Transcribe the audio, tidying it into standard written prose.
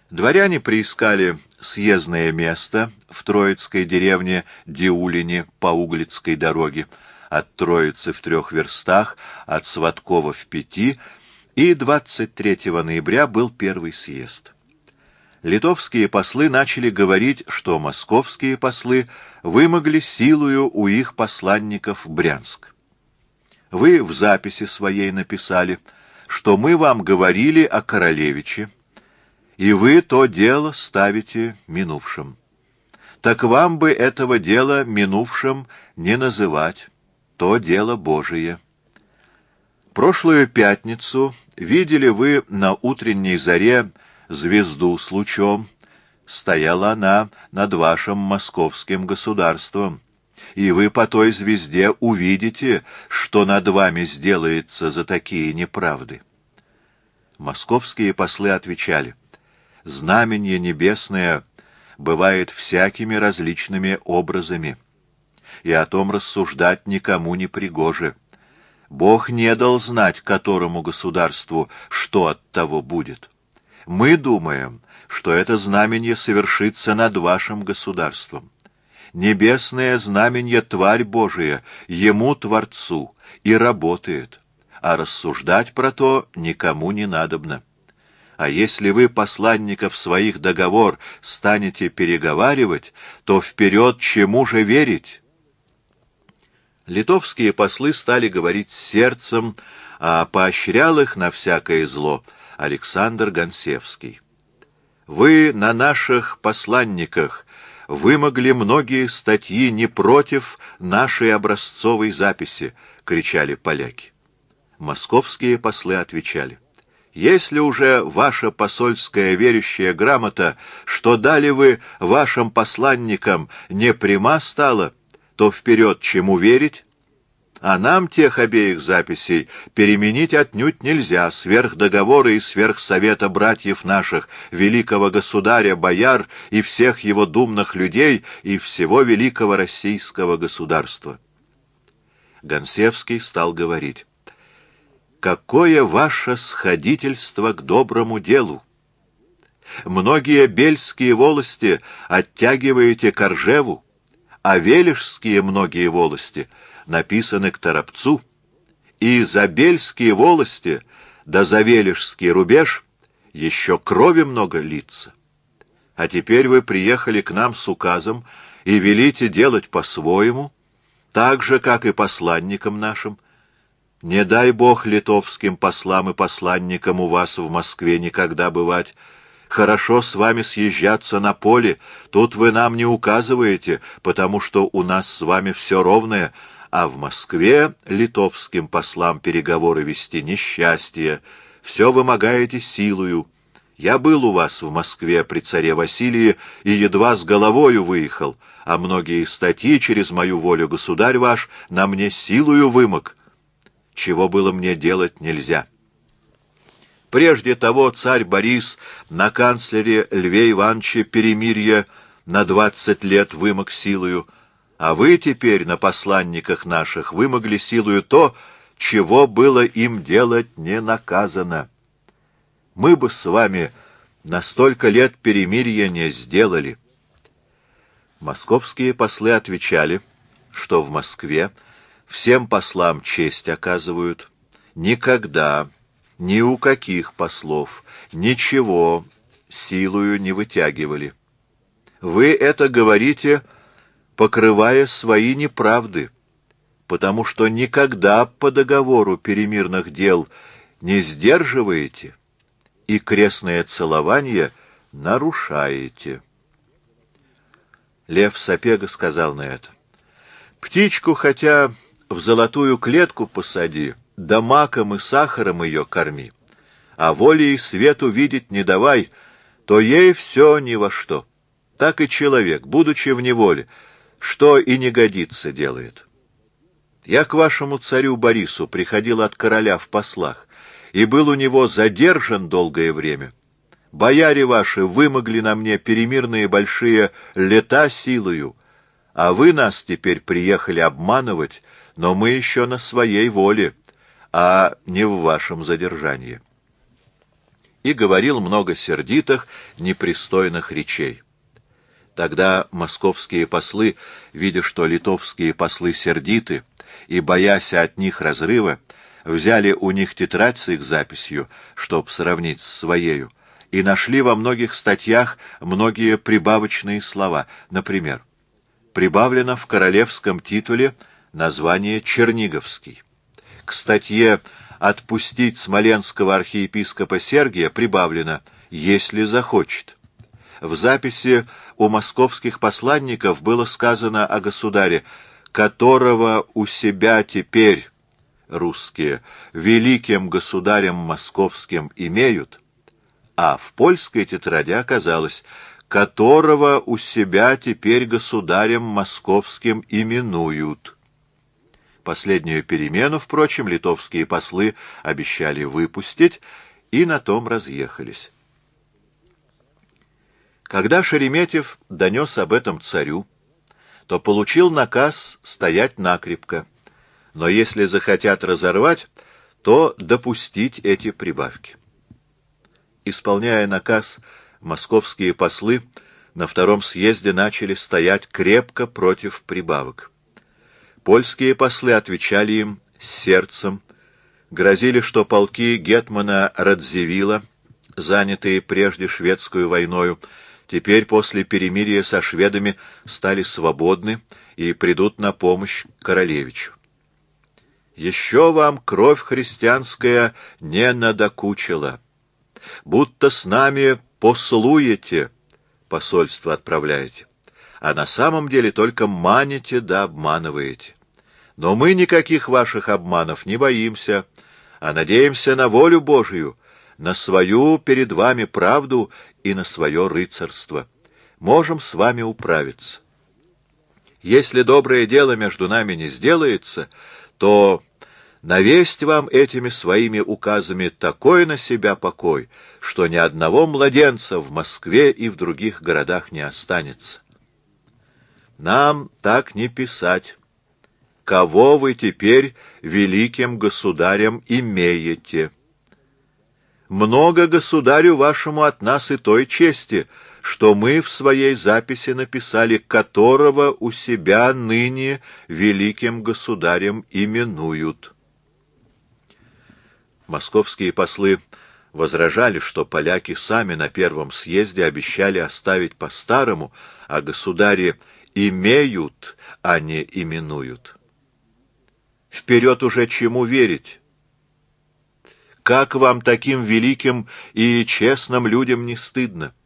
Дворяне приискали съездное место в троицкой деревне Диулине по Углицкой дороге, от Троицы в 3 верстах, от Сваткова в 5, и 23 ноября был первый съезд. Литовские послы начали говорить, что московские послы вымогли силою у их посланников Брянск. Вы в записи своей написали, что мы вам говорили о королевиче, и вы то дело ставите минувшим. Так вам бы этого дела минувшим не называть, то дело Божие. Прошлую пятницу видели вы на утренней заре звезду с лучом, стояла она над вашим московским государством, и вы по той звезде увидите, что над вами сделается за такие неправды. Московские послы отвечали: знаменье небесное бывает всякими различными образами, и о том рассуждать никому не пригоже. Бог не дал знать которому государству, что от того будет. Мы думаем, что это знаменье совершится над вашим государством. Небесное знаменье — тварь Божия, ему, Творцу, и работает, а рассуждать про то никому не надобно. А если вы посланников своих договор станете переговаривать, то вперед чему же верить? Литовские послы стали говорить с сердцем, а поощрял их на всякое зло Александр Гонсевский. Вы на наших посланниках вымогли многие статьи не против нашей образцовой записи, кричали поляки. Московские послы отвечали: если уже ваша посольская верющая грамота, что дали вы вашим посланникам, не пряма стала, то вперед чему верить? А нам тех обеих записей переменить отнюдь нельзя сверх договора и сверх совета братьев наших, великого государя, бояр и всех его думных людей и всего великого российского государства. Гонсевский стал говорить: какое ваше сходительство к доброму делу! Многие бельские волости оттягиваете к Ржеву, а велишские многие волости написаны к Торопцу, и за бельские волости да за велишский рубеж еще крови много литься. А теперь вы приехали к нам с указом и велите делать по-своему, так же, как и посланникам нашим. Не дай Бог литовским послам и посланникам у вас в Москве никогда бывать. Хорошо с вами съезжаться на поле, тут вы нам не указываете, потому что у нас с вами все ровное, а в Москве литовским послам переговоры вести несчастье, все вымогаете силою. Я был у вас в Москве при царе Василии и едва с головою выехал, а многие статьи через мою волю государь ваш на мне силою вымог, чего было мне делать нельзя. Прежде того царь Борис на канцлере Льве Ивановиче перемирие на 20 лет вымог силою, а вы теперь на посланниках наших вымогли силою то, чего было им делать не наказано. Мы бы с вами на столько лет перемирия не сделали. Московские послы отвечали, что в Москве всем послам честь оказывают, никогда, ни у каких послов, ничего силою не вытягивали. Вы это говорите, покрывая свои неправды, потому что никогда по договору перемирных дел не сдерживаете и крестное целование нарушаете. Лев Сапега сказал на это: птичку хотя в золотую клетку посади, да маком и сахаром ее корми, а воле и свету видеть не давай, то ей все ни во что. Так и человек, будучи в неволе, что и не годится, делает. Я к вашему царю Борису приходил от короля в послах, и был у него задержан долгое время. Бояре ваши вымогли на мне перемирные большие лета силою, а вы нас теперь приехали обманывать, но мы еще на своей воле, а не в вашем задержании. и говорил много сердитых, непристойных речей. Тогда московские послы, видя, что литовские послы сердиты, и, боясь от них разрыва, взяли у них тетрадь с их записью, чтоб сравнить с своею, и нашли во многих статьях многие прибавочные слова. Например, прибавлено в королевском титуле название «Черниговский». К статье «Отпустить смоленского архиепископа Сергия» прибавлено «если захочет». В записи у московских посланников было сказано о государе, которого у себя теперь русские великим государем московским имеют, а в польской тетради оказалось, которого у себя теперь государем московским именуют. Последнюю перемену, впрочем, литовские послы обещали выпустить, и на том разъехались. Когда Шереметьев донес об этом царю, то получил наказ стоять накрепко, но если захотят разорвать, то допустить эти прибавки. Исполняя наказ, московские послы на втором съезде начали стоять крепко против прибавок. Польские послы отвечали им с сердцем, грозили, что полки гетмана Радзивилла, занятые прежде шведскую войною, теперь после перемирия со шведами стали свободны и придут на помощь королевичу. «Еще вам кровь христианская не надокучила. Будто с нами послуете, посольство отправляете, а на самом деле только маните да обманываете. Но мы никаких ваших обманов не боимся, а надеемся на волю Божию, на свою перед вами правду и на свое рыцарство. Можем с вами управиться. Если доброе дело между нами не сделается, то навесть вам этими своими указами такой на себя покой, что ни одного младенца в Москве и в других городах не останется. Нам так не писать. Кого вы теперь великим государем имеете? Много государю вашему от нас и той чести, что мы в своей записи написали, которого у себя ныне великим государем именуют. Московские послы возражали, что поляки сами на первом съезде обещали оставить по-старому, а государи имеют, а не именуют. Вперед уже чему верить? Как вам, таким великим и честным людям, не стыдно?